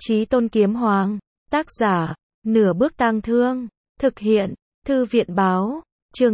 Chí Tôn Kiếm Hoàng, tác giả, Nửa Bước Tang Thương, thực hiện, Thư viện báo, chương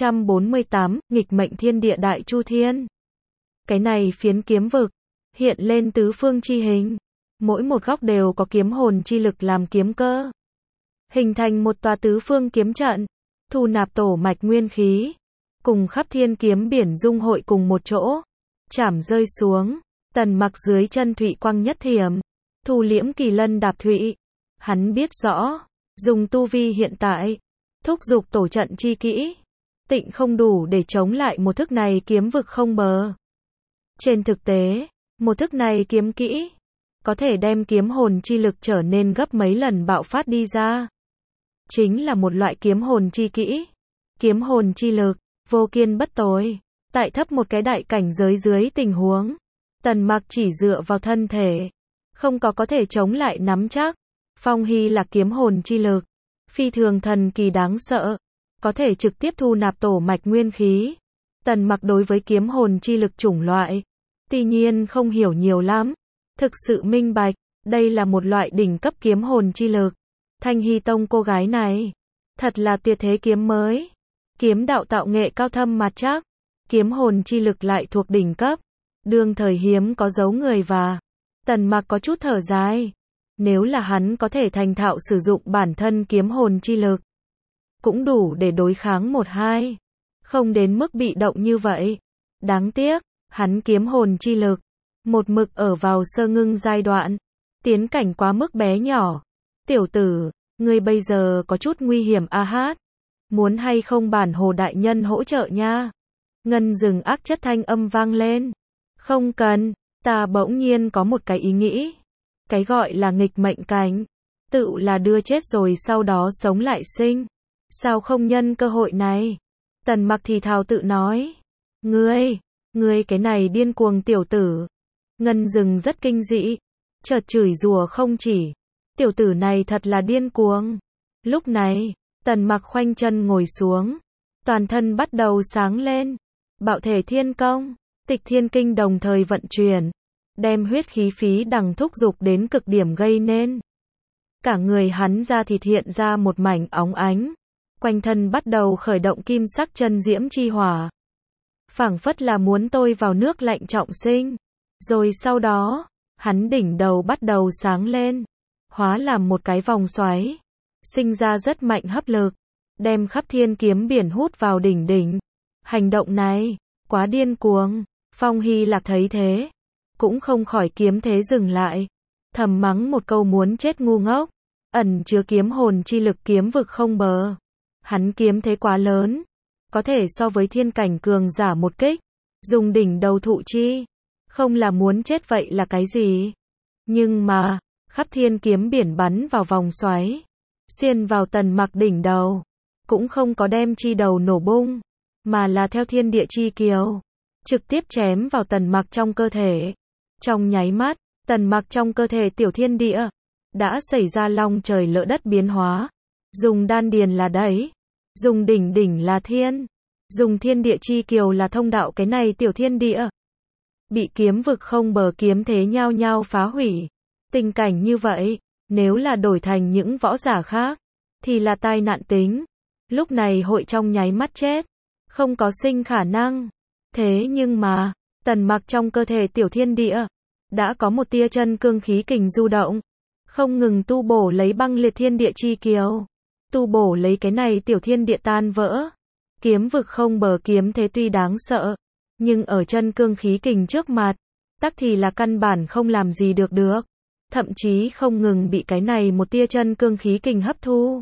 848, nghịch mệnh thiên địa đại chu thiên. Cái này phiến kiếm vực, hiện lên tứ phương chi hình, mỗi một góc đều có kiếm hồn chi lực làm kiếm cơ. Hình thành một tòa tứ phương kiếm trận, thu nạp tổ mạch nguyên khí, cùng khắp thiên kiếm biển dung hội cùng một chỗ, chảm rơi xuống, Tần Mặc dưới chân thụy quang nhất thiểm, thu liễm kỳ lân đạp thụy. Hắn biết rõ, dùng tu vi hiện tại, thúc giục tổ trận chi kỹ, tịnh không đủ để chống lại một thức này kiếm vực không bờ. Trên thực tế, một thức này kiếm kỹ, có thể đem kiếm hồn chi lực trở nên gấp mấy lần bạo phát đi ra. Chính là một loại kiếm hồn chi kỹ. Kiếm hồn chi lực, vô kiên bất tồi. Tại thấp một cái đại cảnh giới dưới tình huống, Tần Mặc chỉ dựa vào thân thể, không có thể chống lại nắm chắc. Phong Hy là kiếm hồn chi lực, phi thường thần kỳ đáng sợ, có thể trực tiếp thu nạp tổ mạch nguyên khí. Tần Mặc đối với kiếm hồn chi lực chủng loại, tuy nhiên không hiểu nhiều lắm, thực sự minh bạch, đây là một loại đỉnh cấp kiếm hồn chi lực. Thanh Hy Tông cô gái này, thật là tuyệt thế kiếm mới. Kiếm đạo tạo nghệ cao thâm mặt chắc, kiếm hồn chi lực lại thuộc đỉnh cấp, đương thời hiếm có dấu người và Tần Mặc có chút thở dài. Nếu là hắn có thể thành thạo sử dụng bản thân kiếm hồn chi lực, cũng đủ để đối kháng một hai, không đến mức bị động như vậy. Đáng tiếc, hắn kiếm hồn chi lực, một mực ở vào sơ ngưng giai đoạn, tiến cảnh quá mức bé nhỏ. Tiểu tử, ngươi bây giờ có chút nguy hiểm a hát, muốn hay không bản hồ đại nhân hỗ trợ nha. Ngân rừng ác chất thanh âm vang lên. Không cần, ta bỗng nhiên có một cái ý nghĩ. Cái gọi là nghịch mệnh cảnh, tự là đưa chết rồi sau đó sống lại sinh. Sao không nhân cơ hội này? Tần Mặc thì thào tự nói. Ngươi cái này điên cuồng tiểu tử. Ngân rừng rất kinh dị, chợt chửi rủa không chỉ. Tiểu tử này thật là điên cuồng. Lúc này, Tần Mặc khoanh chân ngồi xuống, toàn thân bắt đầu sáng lên. Bạo thể thiên công, tịch thiên kinh đồng thời vận chuyển, đem huyết khí phí đằng thúc dục đến cực điểm gây nên. Cả người hắn da thịt hiện ra một mảnh óng ánh, quanh thân bắt đầu khởi động kim sắc chân diễm chi hỏa. Phảng phất là muốn tôi vào nước lạnh trọng sinh. Rồi sau đó, hắn đỉnh đầu bắt đầu sáng lên, hóa làm một cái vòng xoáy, sinh ra rất mạnh hấp lực, đem khắp thiên kiếm biển hút vào đỉnh. Hành động này, quá điên cuồng. Phong Hy Lạc thấy thế, cũng không khỏi kiếm thế dừng lại, thầm mắng một câu muốn chết ngu ngốc. Ẩn chứa kiếm hồn chi lực kiếm vực không bờ. Hắn kiếm thế quá lớn, có thể so với thiên cảnh cường giả một kích, dùng đỉnh đầu thụ chi, không là muốn chết vậy là cái gì? Nhưng mà, khắp thiên kiếm biển bắn vào vòng xoáy, xuyên vào Tần Mặc đỉnh đầu, cũng không có đem chi đầu nổ bung, mà là theo thiên địa chi kiều, trực tiếp chém vào Tần Mặc trong cơ thể. Trong nháy mắt, Tần Mặc trong cơ thể tiểu thiên địa đã xảy ra long trời lỡ đất biến hóa. Dùng đan điền là đẩy, dùng đỉnh là thiên, dùng thiên địa chi kiều là thông đạo cái này tiểu thiên địa. Bị kiếm vực không bờ kiếm thế nhao nhao phá hủy. Tình cảnh như vậy, nếu là đổi thành những võ giả khác, thì là tai nạn tính. Lúc này hội trong nháy mắt chết, không có sinh khả năng. Thế nhưng mà, Tần Mặc trong cơ thể tiểu thiên địa, đã có một tia chân cương khí kình du động, không ngừng tu bổ lấy băng liệt thiên địa chi kiều, tu bổ lấy cái này tiểu thiên địa tan vỡ. Kiếm vực không bờ kiếm thế tuy đáng sợ, nhưng ở chân cương khí kình trước mặt, tắc thì là căn bản không làm gì được, thậm chí không ngừng bị cái này một tia chân cương khí kình hấp thu.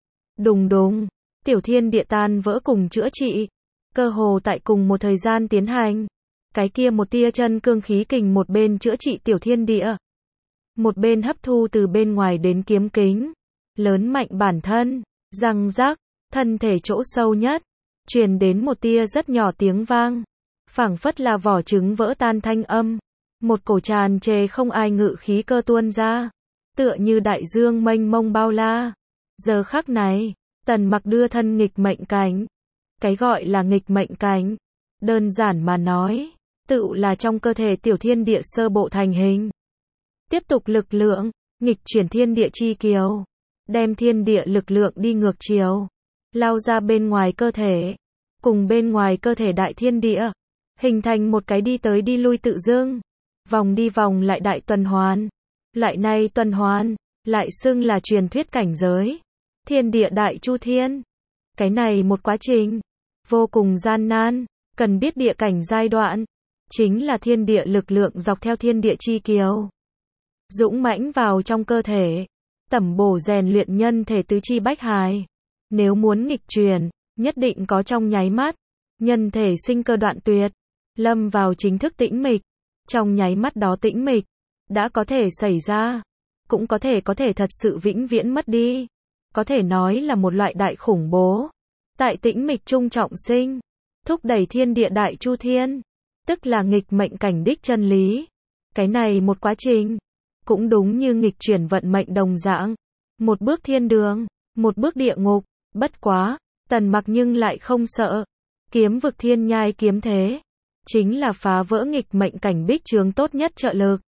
Đùng, tiểu thiên địa tan vỡ cùng chữa trị, cơ hồ tại cùng một thời gian tiến hành. Cái kia một tia chân cương khí kình một bên chữa trị tiểu thiên địa, một bên hấp thu từ bên ngoài đến kiếm kính, lớn mạnh bản thân. Răng rắc, thân thể chỗ sâu nhất, truyền đến một tia rất nhỏ tiếng vang, phảng phất là vỏ trứng vỡ tan thanh âm. Một cổ tràn trề không ai ngự khí cơ tuôn ra, tựa như đại dương mênh mông bao la. Giờ khắc này, Tần Mặc đưa thân nghịch mệnh cảnh. Cái gọi là nghịch mệnh cảnh, đơn giản mà nói, tự là trong cơ thể tiểu thiên địa sơ bộ thành hình. Tiếp tục lực lượng, nghịch chuyển thiên địa chi kiều, đem thiên địa lực lượng đi ngược chiều, lao ra bên ngoài cơ thể, cùng bên ngoài cơ thể đại thiên địa, hình thành một cái đi tới đi lui tự dưng, vòng đi vòng lại đại tuần hoàn. Loại này tuần hoàn, lại xưng là truyền thuyết cảnh giới, thiên địa đại chu thiên. Cái này một quá trình, vô cùng gian nan, cần biết địa cảnh giai đoạn, chính là thiên địa lực lượng dọc theo thiên địa chi kiều, dũng mãnh vào trong cơ thể, tẩm bổ rèn luyện nhân thể tứ chi bách hài. Nếu muốn nghịch chuyển, nhất định có trong nháy mắt, nhân thể sinh cơ đoạn tuyệt, lâm vào chính thức tĩnh mịch. Trong nháy mắt đó tĩnh mịch, đã có thể xảy ra, cũng có thể thật sự vĩnh viễn mất đi. Có thể nói là một loại đại khủng bố. Tại tĩnh mịch trung trọng sinh, thúc đẩy thiên địa đại chu thiên, tức là nghịch mệnh cảnh đích chân lý. Cái này một quá trình, cũng đúng như nghịch chuyển vận mệnh đồng dạng. Một bước thiên đường, một bước địa ngục. Bất quá, Tần Mặc nhưng lại không sợ. Kiếm vực thiên nhai kiếm thế, chính là phá vỡ nghịch mệnh cảnh bích chướng tốt nhất trợ lực.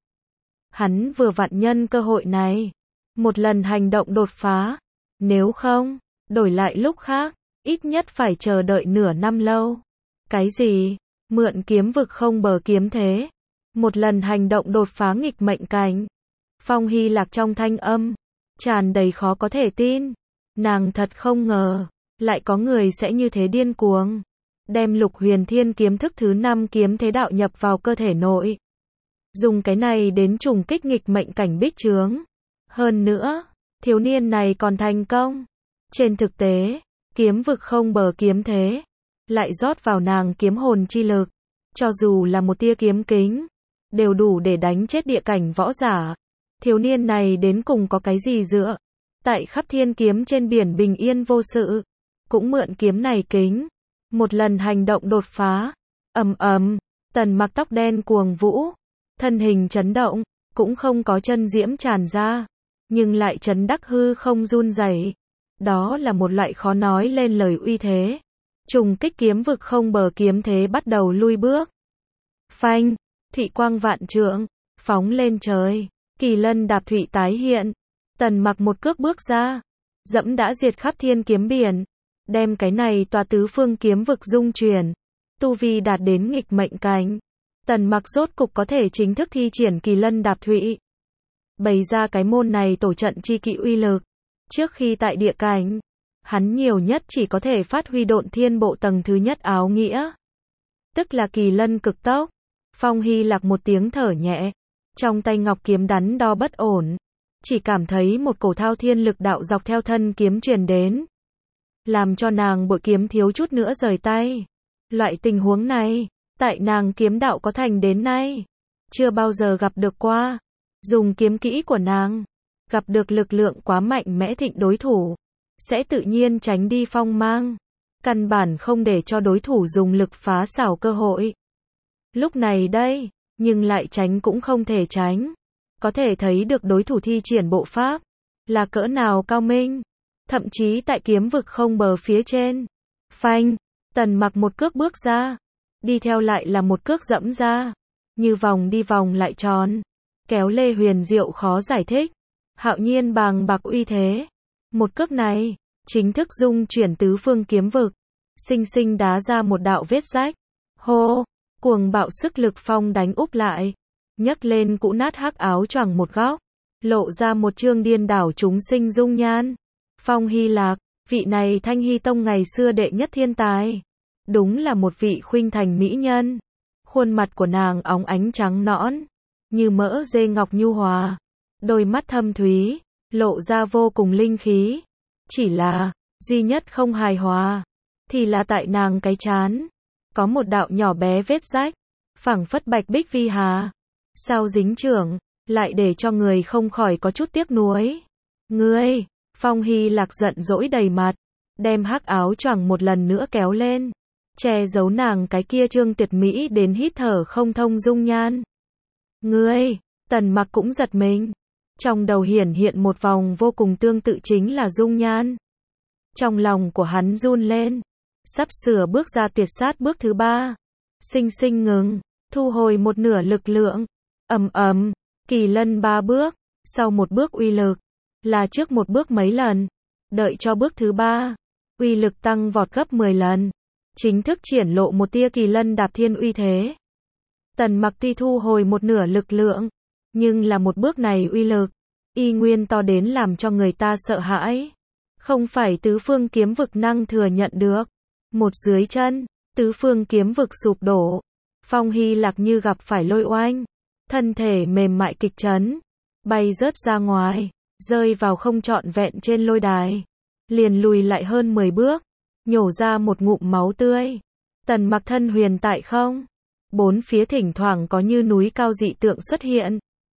Hắn vừa vặn nhân cơ hội này, một lần hành động đột phá. Nếu không, đổi lại lúc khác, ít nhất phải chờ đợi nửa năm lâu. Cái gì? Mượn kiếm vực không bờ kiếm thế, một lần hành động đột phá nghịch mệnh cảnh. Phong Hy Lạc trong thanh âm, tràn đầy khó có thể tin. Nàng thật không ngờ, lại có người sẽ như thế điên cuồng, đem Lục Huyền Thiên kiếm thức thứ 5 kiếm thế đạo nhập vào cơ thể nội. Dùng cái này đến trùng kích nghịch mệnh cảnh bích chướng. Hơn nữa, thiếu niên này còn thành công. Trên thực tế, kiếm vực không bờ kiếm thế, lại rót vào nàng kiếm hồn chi lực. Cho dù là một tia kiếm kính, đều đủ để đánh chết địa cảnh võ giả. Thiếu niên này đến cùng có cái gì dựa? Tại khắp thiên kiếm trên biển bình yên vô sự, cũng mượn kiếm này kính, một lần hành động đột phá. Ầm ầm, Tần Mặc tóc đen cuồng vũ, thân hình chấn động, cũng không có chân diễm tràn ra, nhưng lại chấn đắc hư không run rẩy. Đó là một loại khó nói lên lời uy thế. Trùng kích kiếm vực không bờ kiếm thế bắt đầu lui bước. Phanh, thụy quang vạn trượng, phóng lên trời, kỳ lân đạp thụy tái hiện. Tần Mặc một cước bước ra, dẫm đã diệt khắp thiên kiếm biển, đem cái này tòa tứ phương kiếm vực dung chuyển, tu vi đạt đến nghịch mệnh cảnh. Tần Mặc rốt cục có thể chính thức thi triển kỳ lân đạp thụy, bày ra cái môn này tổ trận chi kỵ uy lực. Trước khi tại địa cảnh, hắn nhiều nhất chỉ có thể phát huy độn thiên bộ tầng thứ nhất áo nghĩa, tức là kỳ lân cực tốc. Phong Hy Lạc một tiếng thở nhẹ, trong tay ngọc kiếm đắn đo bất ổn, chỉ cảm thấy một cổ thao thiên lực đạo dọc theo thân kiếm truyền đến, làm cho nàng bội kiếm thiếu chút nữa rời tay. Loại tình huống này, tại nàng kiếm đạo có thành đến nay, chưa bao giờ gặp được qua. Dùng kiếm kỹ của nàng, gặp được lực lượng quá mạnh mẽ thịnh đối thủ, sẽ tự nhiên tránh đi phong mang, căn bản không để cho đối thủ dùng lực phá xảo cơ hội. Lúc này đây, nhưng lại tránh cũng không thể tránh. Có thể thấy được đối thủ thi triển bộ pháp là cỡ nào cao minh. Thậm chí tại kiếm vực không bờ phía trên, phanh, Tần Mặc một cước bước ra, đi theo lại là một cước dẫm ra, như vòng đi vòng lại tròn, kéo lê huyền diệu khó giải thích, hạo nhiên bàng bạc uy thế. Một cước này, chính thức dung chuyển tứ phương kiếm vực, sinh sinh đá ra một đạo vết rách. Hô, cuồng bạo sức lực phong đánh úp lại, nhấc lên cũ nát hắc áo choàng một góc, lộ ra một trương điên đảo chúng sinh dung nhan. Phong Hy Lạc, vị này Thanh Hy Tông ngày xưa đệ nhất thiên tài, đúng là một vị khuynh thành mỹ nhân. Khuôn mặt của nàng óng ánh trắng nõn, như mỡ dê ngọc nhu hòa, đôi mắt thâm thúy, lộ ra vô cùng linh khí. Chỉ là, duy nhất không hài hòa, thì là tại nàng cái trán, có một đạo nhỏ bé vết rách, phảng phất bạch bích vi hà. Sao dính trưởng, lại để cho người không khỏi có chút tiếc nuối. Ngươi, Phong Hy Lạc giận dỗi đầy mặt, đem hắc áo choàng một lần nữa kéo lên, che giấu nàng cái kia trương tuyệt mỹ đến hít thở không thông dung nhan. Ngươi, Tần Mặc cũng giật mình, trong đầu hiển hiện một vòng vô cùng tương tự chính là dung nhan. Trong lòng của hắn run lên, sắp sửa bước ra tuyệt sát bước thứ 3, sinh sinh ngừng, thu hồi một nửa lực lượng. Ầm ầm, kỳ lân 3 bước, sau một bước uy lực, là trước một bước mấy lần, đợi cho bước thứ 3, uy lực tăng vọt gấp 10 lần, chính thức triển lộ một tia kỳ lân đạp thiên uy thế. Tần Mặc tuy thu hồi một nửa lực lượng, nhưng là một bước này uy lực, y nguyên to đến làm cho người ta sợ hãi. Không phải tứ phương kiếm vực năng thừa nhận được. Một dưới chân, tứ phương kiếm vực sụp đổ. Phong Hy Lạc như gặp phải lôi oanh, thân thể mềm mại kịch chấn, bay rớt ra ngoài, rơi vào không trọn vẹn trên lôi đài, liền lùi lại hơn 10 bước, nhổ ra một ngụm máu tươi. Tần Mặc thân huyền tại không, bốn phía thỉnh thoảng có như núi cao dị tượng xuất hiện.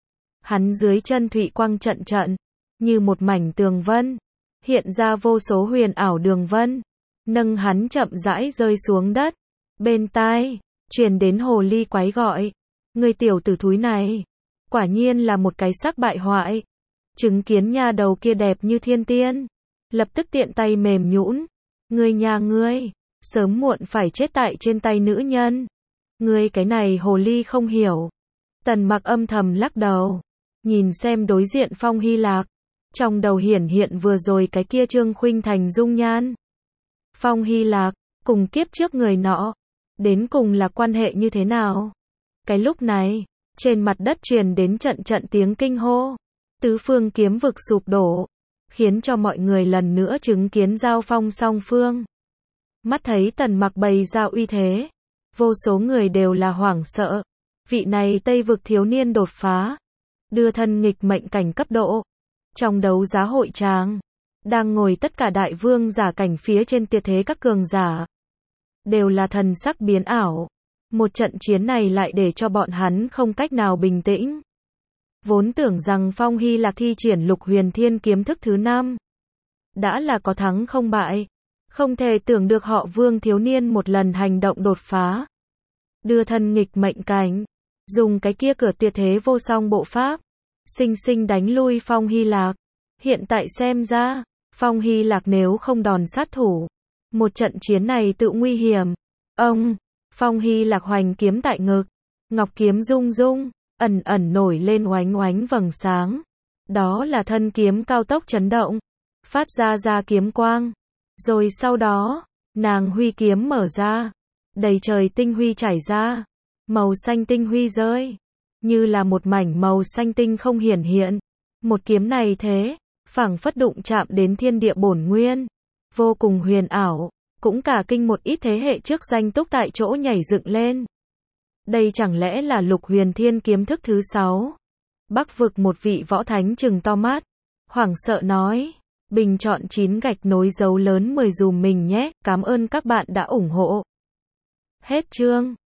Hắn dưới chân thủy quang trận trận, như một mảnh tường vân, hiện ra vô số huyền ảo đường vân, nâng hắn chậm rãi rơi xuống đất. Bên tai truyền đến hồ ly quái gọi, người tiểu tử thúi này, quả nhiên là một cái sắc bại hoại. Chứng kiến nha đầu kia đẹp như thiên tiên, lập tức tiện tay mềm nhũn, ngươi nhà ngươi, sớm muộn phải chết tại trên tay nữ nhân. Ngươi cái này hồ ly không hiểu. Tần Mặc âm thầm lắc đầu, nhìn xem đối diện Phong Hy Lạc, trong đầu hiển hiện vừa rồi cái kia Trương Khuynh Thành dung nhan. Phong Hy Lạc, cùng kiếp trước người nọ, đến cùng là quan hệ như thế nào? Cái lúc này, trên mặt đất truyền đến trận trận tiếng kinh hô, tứ phương kiếm vực sụp đổ, khiến cho mọi người lần nữa chứng kiến giao phong song phương. Mắt thấy Tần Mặc bày ra uy thế, vô số người đều là hoảng sợ. Vị này Tây vực thiếu niên đột phá, đưa thân nghịch mệnh cảnh cấp độ. Trong đấu giá hội tràng, đang ngồi tất cả đại vương giả cảnh phía trên tiệt thế các cường giả, đều là thần sắc biến ảo. Một trận chiến này lại để cho bọn hắn không cách nào bình tĩnh. Vốn tưởng rằng Phong Hy Lạc thi triển Lục Huyền Thiên kiếm thức thứ 5, đã là có thắng không bại. Không thể tưởng được họ Vương thiếu niên một lần hành động đột phá, đưa thân nghịch mệnh cảnh, dùng cái kia cửa tuyệt thế vô song bộ pháp, sinh sinh đánh lui Phong Hy Lạc. Hiện tại xem ra, Phong Hy Lạc nếu không đòn sát thủ, một trận chiến này tự nguy hiểm. Ông, Phong Hy Lạc hoành kiếm tại ngực, ngọc kiếm rung rung, ẩn ẩn nổi lên oánh oánh vầng sáng. Đó là thân kiếm cao tốc chấn động, phát ra kiếm quang. Rồi sau đó, nàng huy kiếm mở ra, đầy trời tinh huy chảy ra, màu xanh tinh huy rơi, như là một mảnh màu xanh tinh không hiển hiện. Một kiếm này thế, phảng phất đụng chạm đến thiên địa bổn nguyên, vô cùng huyền ảo, cũng cả kinh một ít thế hệ trước danh túc tại chỗ nhảy dựng lên. Đây chẳng lẽ là Lục Huyền Thiên kiếm thức thứ 6? Bắc vực một vị võ thánh trừng to mắt, hoảng sợ nói, bình chọn 9 gạch nối dấu lớn 10 dùm mình nhé, cảm ơn các bạn đã ủng hộ. Hết chương.